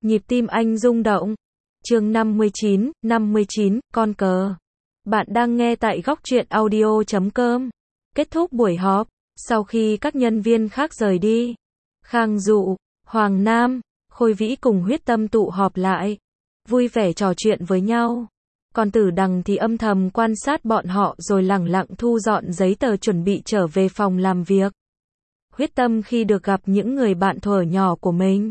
Nhịp tim anh rung động. Chương 59, con cờ. Bạn đang nghe tại góc truyện audio.com. Kết thúc buổi họp, sau khi các nhân viên khác rời đi, Khang Dụ, Hoàng Nam, Khôi Vĩ cùng Huyết Tâm tụ họp lại, vui vẻ trò chuyện với nhau. Còn Tử Đằng thì âm thầm quan sát bọn họ rồi lẳng lặng thu dọn giấy tờ chuẩn bị trở về phòng làm việc. Huyết Tâm khi được gặp những người bạn thuở nhỏ của mình,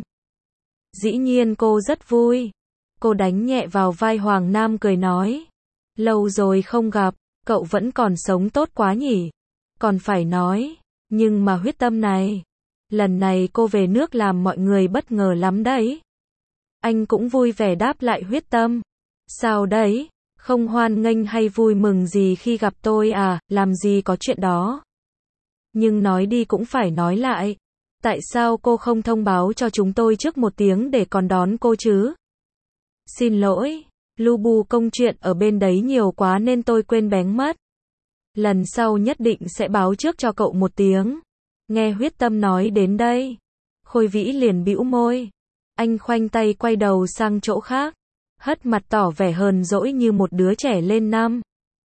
dĩ nhiên cô rất vui. Cô đánh nhẹ vào vai Hoàng Nam cười nói, lâu rồi không gặp, cậu vẫn còn sống tốt quá nhỉ. Còn phải nói, nhưng mà Huyết Tâm này, lần này cô về nước làm mọi người bất ngờ lắm đấy. Anh cũng vui vẻ đáp lại Huyết Tâm. Sao đấy, không hoan nghênh hay vui mừng gì khi gặp tôi à, làm gì có chuyện đó. Nhưng nói đi cũng phải nói lại, tại sao cô không thông báo cho chúng tôi trước một tiếng để còn đón cô chứ? Xin lỗi, lu bu công chuyện ở bên đấy nhiều quá nên tôi quên bén mất. Lần sau nhất định sẽ báo trước cho cậu một tiếng. Nghe Huyết Tâm nói đến đây, Khôi Vĩ liền bĩu môi. Anh khoanh tay quay đầu sang chỗ khác, hất mặt tỏ vẻ hờn dỗi như một đứa trẻ lên năm.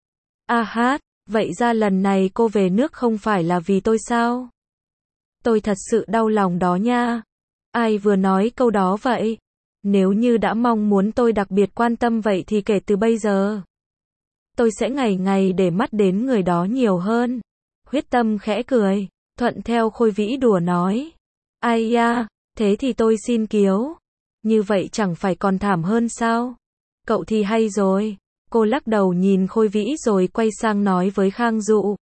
A hát, vậy ra lần này cô về nước không phải là vì tôi sao? Tôi thật sự đau lòng đó nha. Ai vừa nói câu đó vậy? Nếu như đã mong muốn tôi đặc biệt quan tâm vậy thì kể từ bây giờ, tôi sẽ ngày ngày để mắt đến người đó nhiều hơn. Huyết Tâm khẽ cười, thuận theo Khôi Vĩ đùa nói. Ai da, thế thì tôi xin kiếu. Như vậy chẳng phải còn thảm hơn sao? Cậu thì hay rồi. Cô lắc đầu nhìn Khôi Vĩ rồi quay sang nói với Khang Dụ.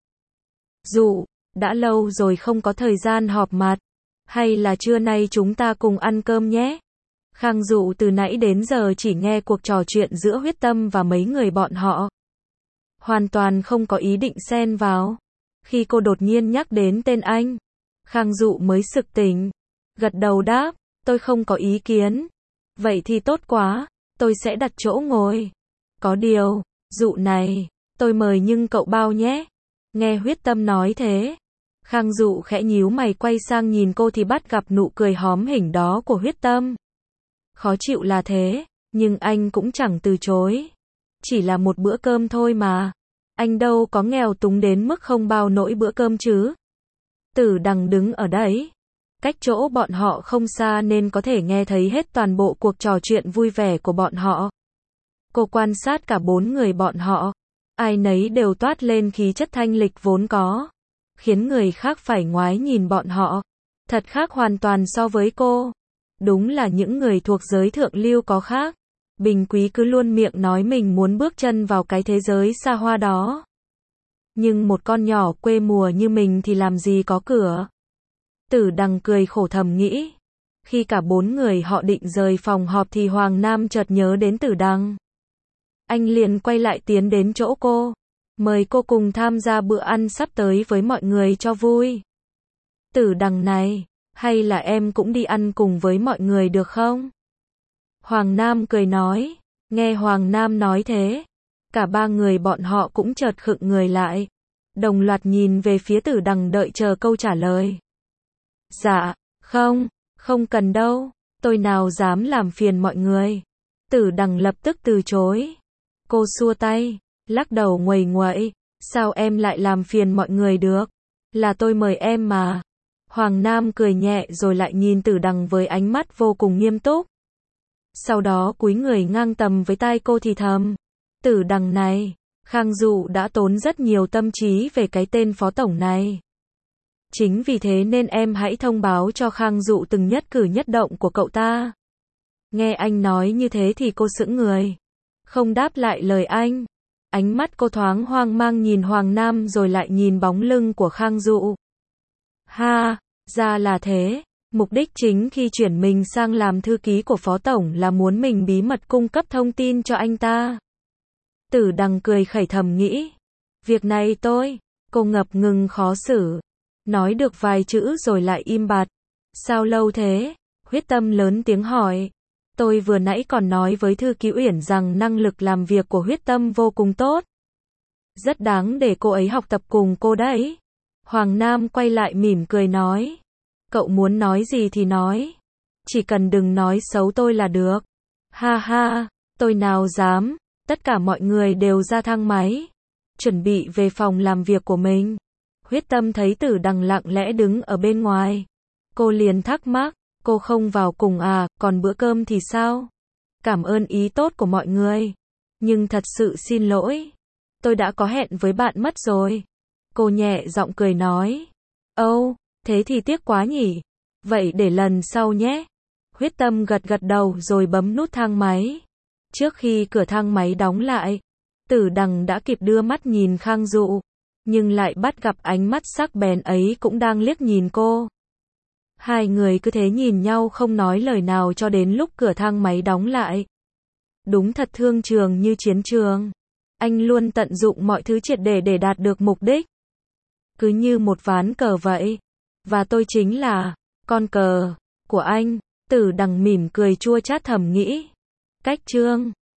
Dụ, đã lâu rồi không có thời gian họp mặt. Hay là trưa nay chúng ta cùng ăn cơm nhé? Khang Dụ từ nãy đến giờ chỉ nghe cuộc trò chuyện giữa Huyết Tâm và mấy người bọn họ, hoàn toàn không có ý định xen vào. Khi cô đột nhiên nhắc đến tên anh, Khang Dụ mới sực tỉnh, gật đầu đáp, tôi không có ý kiến. Vậy thì tốt quá, tôi sẽ đặt chỗ ngồi. Có điều, Dụ này, tôi mời nhưng cậu bao nhé. Nghe Huyết Tâm nói thế, Khang Dụ khẽ nhíu mày quay sang nhìn cô thì bắt gặp nụ cười hóm hỉnh đó của Huyết Tâm. Khó chịu là thế, nhưng anh cũng chẳng từ chối. Chỉ là một bữa cơm thôi mà. Anh đâu có nghèo túng đến mức không bao nổi bữa cơm chứ. Tử Đằng đứng ở đấy, cách chỗ bọn họ không xa nên có thể nghe thấy hết toàn bộ cuộc trò chuyện vui vẻ của bọn họ. Cô quan sát cả bốn người bọn họ, ai nấy đều toát lên khí chất thanh lịch vốn có, khiến người khác phải ngoái nhìn bọn họ. Thật khác hoàn toàn so với cô. Đúng là những người thuộc giới thượng lưu có khác. Bình Quý cứ luôn miệng nói mình muốn bước chân vào cái thế giới xa hoa đó. Nhưng một con nhỏ quê mùa như mình thì làm gì có cửa. Tử Đằng cười khổ thầm nghĩ. Khi cả bốn người họ định rời phòng họp thì Hoàng Nam chợt nhớ đến Tử Đằng. Anh liền quay lại tiến đến chỗ cô, mời cô cùng tham gia bữa ăn sắp tới với mọi người cho vui. Tử Đằng này, hay là em cũng đi ăn cùng với mọi người được không? Hoàng Nam cười nói. Nghe Hoàng Nam nói thế, cả ba người bọn họ cũng chợt khựng người lại, đồng loạt nhìn về phía Tử Đằng đợi chờ câu trả lời. Dạ, không cần đâu, tôi nào dám làm phiền mọi người. Tử Đằng lập tức từ chối. Cô xua tay, lắc đầu nguầy nguậy, sao em lại làm phiền mọi người được? Là tôi mời em mà. Hoàng Nam cười nhẹ rồi lại nhìn Tử Đằng với ánh mắt vô cùng nghiêm túc. Sau đó cúi người ngang tầm với tai cô thì thầm. Tử Đằng này, Khang Dụ đã tốn rất nhiều tâm trí về cái tên phó tổng này. Chính vì thế nên em hãy thông báo cho Khang Dụ từng nhất cử nhất động của cậu ta. Nghe anh nói như thế thì cô sững người, không đáp lại lời anh. Ánh mắt cô thoáng hoang mang nhìn Hoàng Nam rồi lại nhìn bóng lưng của Khang Dụ. Ha, ra là thế. Mục đích chính khi chuyển mình sang làm thư ký của phó tổng là muốn mình bí mật cung cấp thông tin cho anh ta. Tử Đằng cười khẩy thầm nghĩ. Việc này cô ngập ngừng khó xử. Nói được vài chữ rồi lại im bặt. Sao lâu thế? Huyết Tâm lớn tiếng hỏi. Tôi vừa nãy còn nói với thư ký Uyển rằng năng lực làm việc của Huyết Tâm vô cùng tốt. Rất đáng để cô ấy học tập cùng cô đấy. Hoàng Nam quay lại mỉm cười nói. Cậu muốn nói gì thì nói. Chỉ cần đừng nói xấu tôi là được. Ha ha, tôi nào dám. Tất cả mọi người đều ra thang máy, chuẩn bị về phòng làm việc của mình. Huyết Tâm thấy Tử Đằng lặng lẽ đứng ở bên ngoài. Cô liền thắc mắc, cô không vào cùng à, còn bữa cơm thì sao? Cảm ơn ý tốt của mọi người. Nhưng thật sự xin lỗi. Tôi đã có hẹn với bạn mất rồi. Cô nhẹ giọng cười nói. Âu, thế thì tiếc quá nhỉ. Vậy để lần sau nhé. Huyết Tâm gật gật đầu rồi bấm nút thang máy. Trước khi cửa thang máy đóng lại, Tử Đằng đã kịp đưa mắt nhìn Khang Dụ, nhưng lại bắt gặp ánh mắt sắc bén ấy cũng đang liếc nhìn cô. Hai người cứ thế nhìn nhau không nói lời nào cho đến lúc cửa thang máy đóng lại. Đúng thật thương trường như chiến trường. Anh luôn tận dụng mọi thứ triệt để đạt được mục đích. Cứ như một ván cờ vậy. Và tôi chính là con cờ của anh. Tử Đằng mỉm cười chua chát thầm nghĩ. Cách chương